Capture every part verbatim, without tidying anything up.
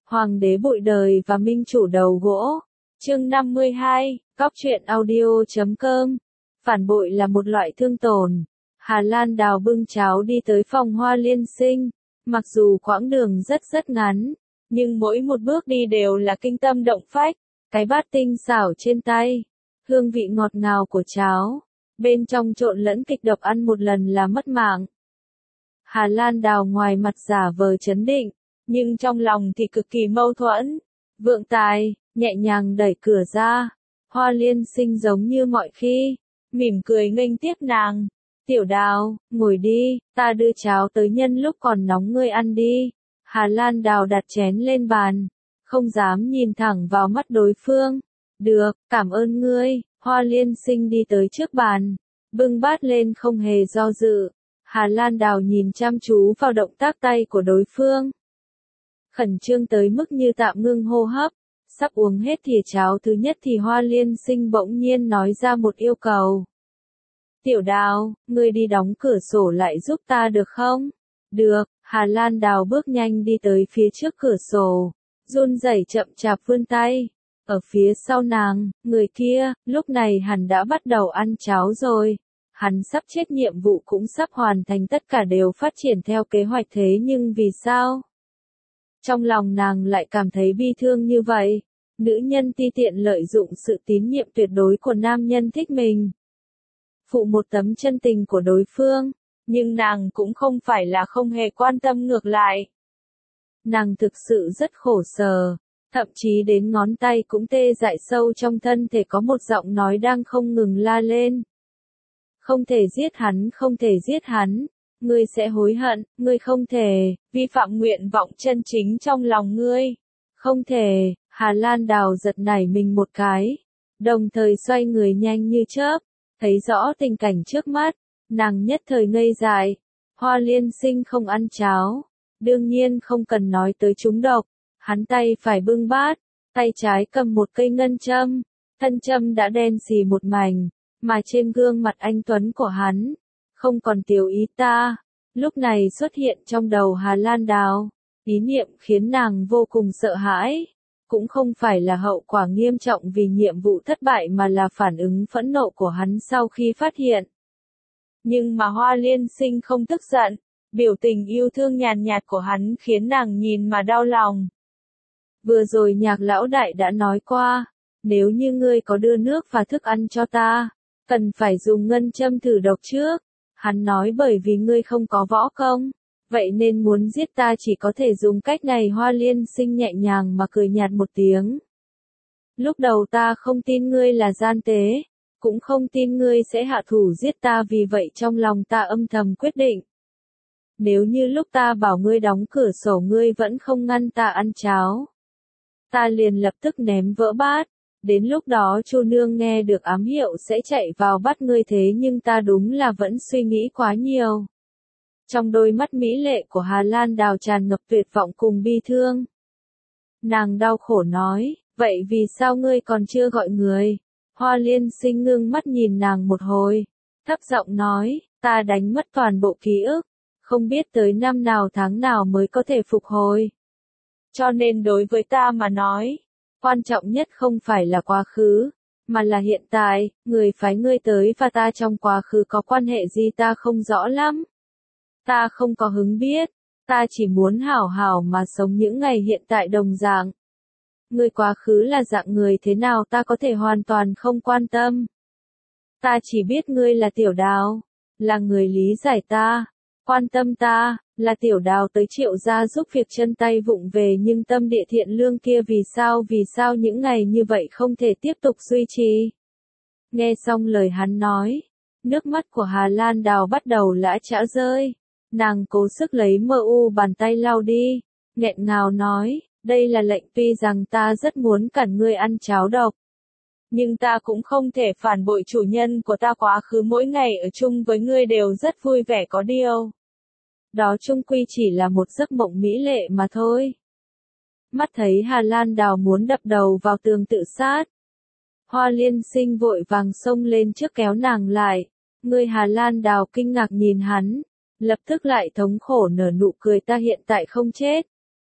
Hoàng đế bụi đời và minh chủ đầu gỗ. Chương năm mươi hai, Cóc truyện audio chấm com. Phản bội là một loại thương tổn. Hà Lan Đào bưng cháo đi tới phòng Hoa Liên Sinh. Mặc dù quãng đường rất rất ngắn, nhưng mỗi một bước đi đều là kinh tâm động phách. Cái bát tinh xảo trên tay, hương vị ngọt ngào của cháo, bên trong trộn lẫn kịch độc, ăn một lần là mất mạng. Hà Lan Đào ngoài mặt giả vờ trấn định, nhưng trong lòng thì cực kỳ mâu thuẫn. Vượng Tài nhẹ nhàng đẩy cửa ra, Hoa Liên Sinh giống như mọi khi, mỉm cười nghênh tiếp nàng. Tiểu Đào, ngồi đi, ta đưa cháo tới nhân lúc còn nóng, ngươi ăn đi. Hà Lan Đào đặt chén lên bàn, không dám nhìn thẳng vào mắt đối phương. Được, cảm ơn ngươi. Hoa Liên Sinh đi tới trước bàn, bưng bát lên không hề do dự. Hà Lan Đào nhìn chăm chú vào động tác tay của đối phương, khẩn trương tới mức như tạm ngưng hô hấp. Sắp uống hết thìa cháo thứ nhất thì Hoa Liên Sinh bỗng nhiên nói ra một yêu cầu. Tiểu Đào, ngươi đi đóng cửa sổ lại giúp ta được không? Được. Hà Lan Đào bước nhanh đi tới phía trước cửa sổ, run rẩy chậm chạp vươn tay. Ở phía sau nàng, người kia, lúc này hẳn đã bắt đầu ăn cháo rồi. Hắn sắp chết, nhiệm vụ cũng sắp hoàn thành, tất cả đều phát triển theo kế hoạch, thế nhưng vì sao? Trong lòng nàng lại cảm thấy bi thương như vậy. Nữ nhân ti tiện lợi dụng sự tín nhiệm tuyệt đối của nam nhân thích mình, phụ một tấm chân tình của đối phương, nhưng nàng cũng không phải là không hề quan tâm, ngược lại. Nàng thực sự rất khổ sở, thậm chí đến ngón tay cũng tê dại, sâu trong thân thể có một giọng nói đang không ngừng la lên. Không thể giết hắn, không thể giết hắn, ngươi sẽ hối hận, ngươi không thể, vi phạm nguyện vọng chân chính trong lòng ngươi. Không thể. Hà Lan Đào giật nảy mình một cái, đồng thời xoay người nhanh như chớp, thấy rõ tình cảnh trước mắt, nàng nhất thời ngây dại. Hoa Liên Sinh không ăn cháo, đương nhiên không cần nói tới trúng độc. Hắn tay phải bưng bát, tay trái cầm một cây ngân châm, thân châm đã đen xì một mảnh, mà trên gương mặt anh tuấn của hắn, không còn tiểu ý ta, lúc này xuất hiện trong đầu Hà Lan Đào. Ý niệm khiến nàng vô cùng sợ hãi, cũng không phải là hậu quả nghiêm trọng vì nhiệm vụ thất bại, mà là phản ứng phẫn nộ của hắn sau khi phát hiện. Nhưng mà Hoa Liên Sinh không tức giận, biểu tình yêu thương nhàn nhạt của hắn khiến nàng nhìn mà đau lòng. Vừa rồi Nhạc lão đại đã nói qua, nếu như ngươi có đưa nước và thức ăn cho ta, cần phải dùng ngân châm thử độc trước. Hắn nói bởi vì ngươi không có võ công, vậy nên muốn giết ta chỉ có thể dùng cách này. Hoa Liên Sinh nhẹ nhàng mà cười nhạt một tiếng. Lúc đầu ta không tin ngươi là gian tế, cũng không tin ngươi sẽ hạ thủ giết ta, vì vậy trong lòng ta âm thầm quyết định. Nếu như lúc ta bảo ngươi đóng cửa sổ ngươi vẫn không ngăn ta ăn cháo, ta liền lập tức ném vỡ bát. Đến lúc đó Chu nương nghe được ám hiệu sẽ chạy vào bắt ngươi, thế nhưng ta đúng là vẫn suy nghĩ quá nhiều. Trong đôi mắt mỹ lệ của Hà Lan Đào tràn ngập tuyệt vọng cùng bi thương. Nàng đau khổ nói, vậy vì sao ngươi còn chưa gọi người? Hoa Liên Sinh ngưng mắt nhìn nàng một hồi, thấp giọng nói, ta đánh mất toàn bộ ký ức, không biết tới năm nào tháng nào mới có thể phục hồi. Cho nên đối với ta mà nói, quan trọng nhất không phải là quá khứ, mà là hiện tại. Người phái ngươi tới và ta trong quá khứ có quan hệ gì ta không rõ lắm. Ta không có hứng biết, ta chỉ muốn hảo hảo mà sống những ngày hiện tại đồng dạng. Ngươi quá khứ là dạng người thế nào ta có thể hoàn toàn không quan tâm. Ta chỉ biết ngươi là Tiểu Đào, là người lý giải ta, quan tâm ta, là Tiểu Đào tới Triệu gia giúp việc chân tay vụng về nhưng tâm địa thiện lương kia, vì sao vì sao những ngày như vậy không thể tiếp tục duy trì. Nghe xong lời hắn nói, nước mắt của Hà Lan Đào bắt đầu lã chã rơi. Nàng cố sức lấy mờ u bàn tay lau đi, nghẹn ngào nói, đây là lệnh, tuy rằng ta rất muốn cản ngươi ăn cháo độc, nhưng ta cũng không thể phản bội chủ nhân của ta. Quá khứ mỗi ngày ở chung với ngươi đều rất vui vẻ, có điều đó chung quy chỉ là một giấc mộng mỹ lệ mà thôi. Mắt thấy Hà Lan Đào muốn đập đầu vào tường tự sát, Hoa Liên Sinh vội vàng xông lên trước kéo nàng lại. Ngươi? Hà Lan Đào kinh ngạc nhìn hắn, lập tức lại thống khổ nở nụ cười, ta hiện tại không chết.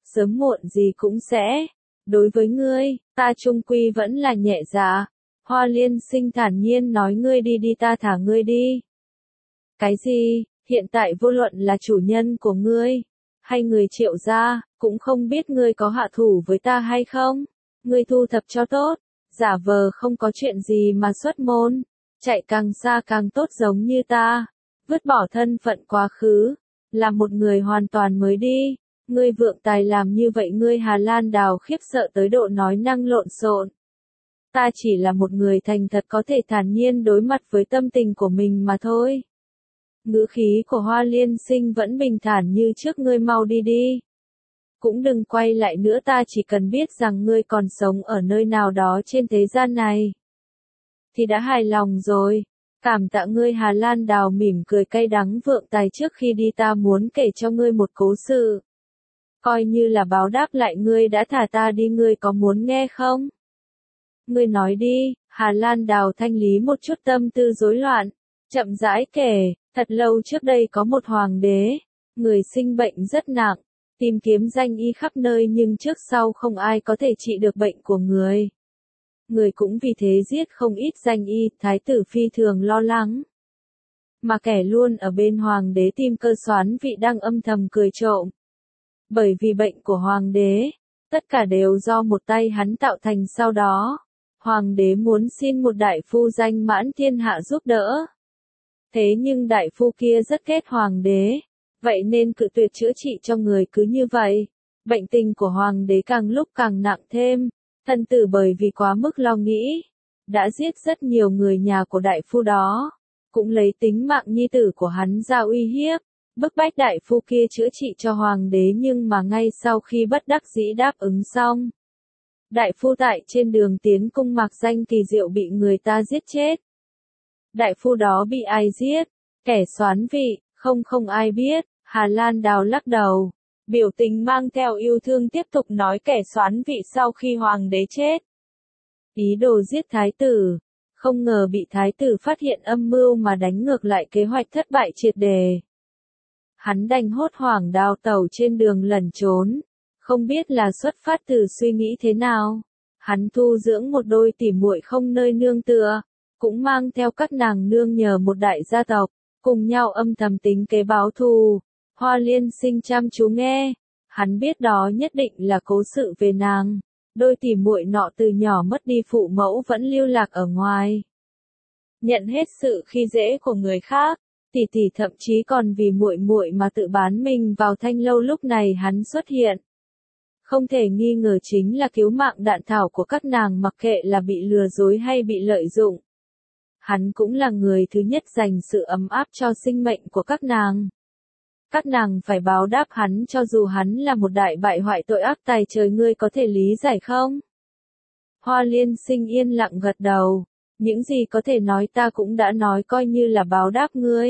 sớm muộn gì cũng sẽ. Đối với ngươi, ta chung quy vẫn là nhẹ dạ. Hoa Liên Sinh thản nhiên nói ngươi đi đi ta thả ngươi đi. Cái gì, hiện tại vô luận là chủ nhân của ngươi, hay người Triệu gia, cũng không biết ngươi có hạ thủ với ta hay không. Ngươi thu thập cho tốt, giả vờ không có chuyện gì mà xuất môn, chạy càng xa càng tốt giống như ta, vứt bỏ thân phận quá khứ, làm một người hoàn toàn mới đi. Ngươi vượng tài làm như vậy ngươi Hà Lan Đào khiếp sợ tới độ nói năng lộn xộn. Ta chỉ là một người thành thật có thể thản nhiên đối mặt với tâm tình của mình mà thôi. Ngữ khí của Hoa Liên Sinh vẫn bình thản như trước, ngươi mau đi đi. Cũng đừng quay lại nữa, ta chỉ cần biết rằng ngươi còn sống ở nơi nào đó trên thế gian này. Thì đã hài lòng rồi. Cảm tạ ngươi. Hà Lan Đào mỉm cười cay đắng, vượng tài trước khi đi ta muốn kể cho ngươi một cố sự. Coi như là báo đáp lại ngươi đã thả ta đi, ngươi có muốn nghe không? Ngươi nói đi. Hà Lan Đào thanh lý một chút tâm tư rối loạn, chậm rãi kể. Thật lâu trước đây có một hoàng đế, người sinh bệnh rất nặng, tìm kiếm danh y khắp nơi nhưng trước sau không ai có thể trị được bệnh của người. Người cũng vì thế giết không ít danh y, thái tử phi thường lo lắng. Mà kẻ luôn ở bên hoàng đế tìm cơ xoán vị đang âm thầm cười trộm. Bởi vì bệnh của hoàng đế, tất cả đều do một tay hắn tạo thành. Sau đó, hoàng đế muốn xin một đại phu danh mãn thiên hạ giúp đỡ. Thế nhưng đại phu kia rất ghét hoàng đế, vậy nên cự tuyệt chữa trị cho người. Cứ như vậy, bệnh tình của hoàng đế càng lúc càng nặng thêm. Thần tử bởi vì quá mức lo nghĩ, đã giết rất nhiều người nhà của đại phu đó, cũng lấy tính mạng nhi tử của hắn ra uy hiếp, bức bách đại phu kia chữa trị cho hoàng đế. Nhưng mà ngay sau khi bất đắc dĩ đáp ứng xong, đại phu tại trên đường tiến cung mặc danh kỳ diệu bị người ta giết chết. Đại phu đó bị ai giết? Kẻ soán vị, không không ai biết. Hà Lan Đào lắc đầu, biểu tình mang theo yêu thương tiếp tục nói kẻ soán vị sau khi hoàng đế chết. Ý đồ giết thái tử, không ngờ bị thái tử phát hiện âm mưu mà đánh ngược lại kế hoạch, thất bại triệt đề. Hắn đành hốt hoảng đào tẩu trên đường lẩn trốn, không biết là xuất phát từ suy nghĩ thế nào. Hắn thu dưỡng một đôi tỉ muội không nơi nương tựa, cũng mang theo các nàng nương nhờ một đại gia tộc, cùng nhau âm thầm tính kế báo thù. Hoa Liên Sinh chăm chú nghe, hắn biết đó nhất định là cố sự về nàng. Đôi tỉ muội nọ từ nhỏ mất đi phụ mẫu vẫn lưu lạc ở ngoài, nhận hết sự khi dễ của người khác, tỷ tỷ thậm chí còn vì muội muội mà tự bán mình vào thanh lâu. Lúc này hắn xuất hiện, không thể nghi ngờ chính là cứu mạng đạn thảo của các nàng, mặc kệ là bị lừa dối hay bị lợi dụng. Hắn cũng là người thứ nhất dành sự ấm áp cho sinh mệnh của các nàng. Các nàng phải báo đáp hắn cho dù hắn là một đại bại hoại tội ác tày trời. Ngươi có thể lý giải không? Hoa Liên Sinh yên lặng gật đầu. Những gì có thể nói ta cũng đã nói, coi như là báo đáp ngươi.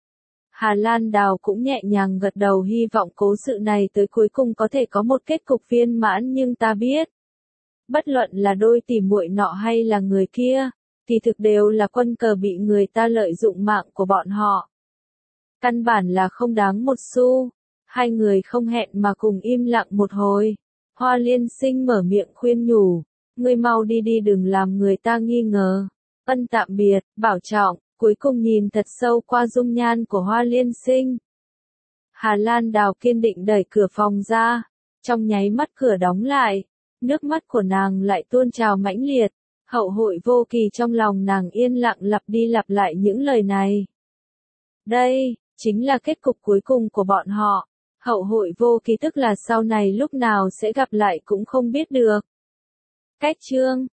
Hà Lan Đào cũng nhẹ nhàng gật đầu, hy vọng cố sự này tới cuối cùng có thể có một kết cục viên mãn. Nhưng ta biết, bất luận là đôi tỉ muội nọ hay là người kia, thì thực đều là quân cờ bị người ta lợi dụng mạng của bọn họ. Căn bản là không đáng một xu. Hai người không hẹn mà cùng im lặng một hồi. Hoa Liên Sinh mở miệng khuyên nhủ, ngươi mau đi đi, đừng làm người ta nghi ngờ. Ân tạm biệt, bảo trọng. Cuối cùng nhìn thật sâu qua dung nhan của Hoa Liên Sinh, Hà Lan Đào kiên định đẩy cửa phòng ra. Trong nháy mắt cửa đóng lại, nước mắt của nàng lại tuôn trào mãnh liệt. Hậu hội vô kỳ trong lòng nàng yên lặng lặp đi lặp lại những lời này. Đây, chính là kết cục cuối cùng của bọn họ. Hậu hội vô kỳ tức là sau này lúc nào sẽ gặp lại cũng không biết được. Cách chương